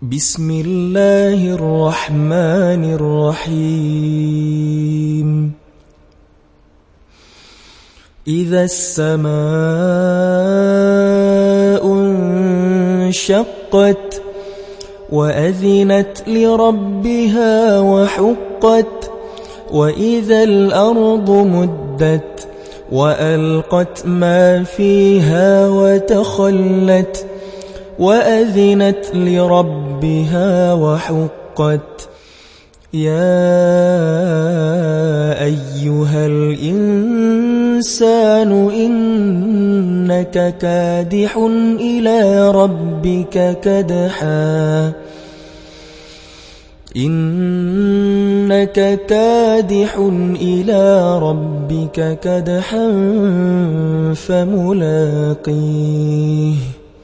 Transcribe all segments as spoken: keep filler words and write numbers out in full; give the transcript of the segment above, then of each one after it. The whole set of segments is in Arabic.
بسم الله الرحمن الرحيم إذا السماء انشقت وأذنت لربها وحقت وإذا الأرض مدت وألقت ما فيها وتخلت وأذنت لربها وحقت يا أيها الإنسان إنك كادح إلى ربك كدحا إنك كادح إلى ربك كدحا فملاقيه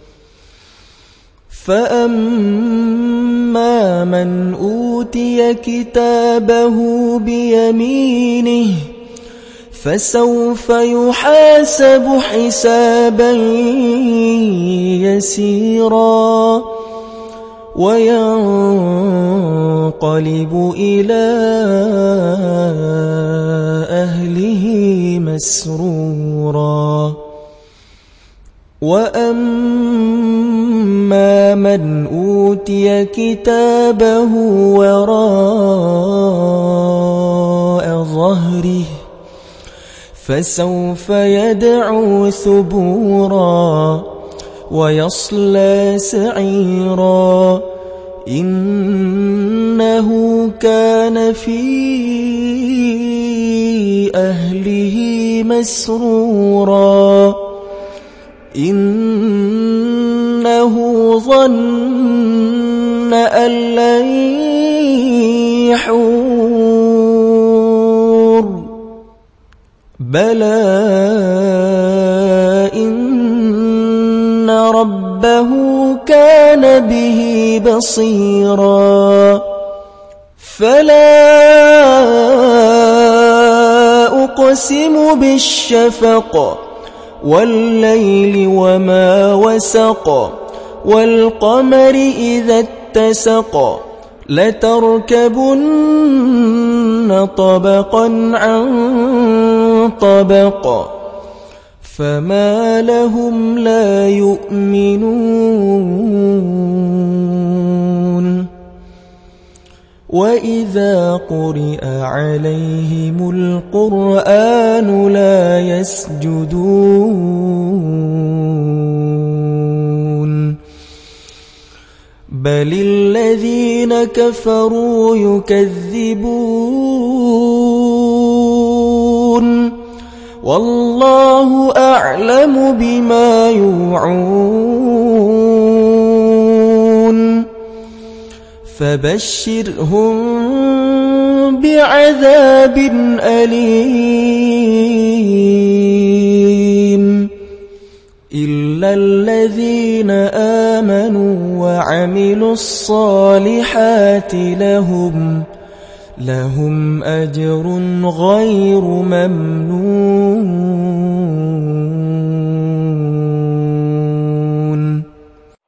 فأما من أوتي كتابه بيمينه فسوف يحاسب حسابا يسيرا وينقلب إلى أهله مسرورا وأما من أوتي كتابه وراء ظهره فسوف يدعو ثبورا ويصلى سعيرا إنه كان في أهله مسرورا إنه ظن أن لن يحور بلى إن ربه كان به بصيرا فلا أقسم بالشفق والليل وما وسق والقمر إذا اتسق لتركبن طبقا عن طبق فما لهم لا يؤمنون وإذا قرئ عليهم القرآن لا يسجدون بل الذين كفروا يكذبون والله أعلم بما يوعون فبشرهم بعذاب أليم إلا الذين آمنوا وعملوا الصالحات لهم لهم أجر غير ممنون.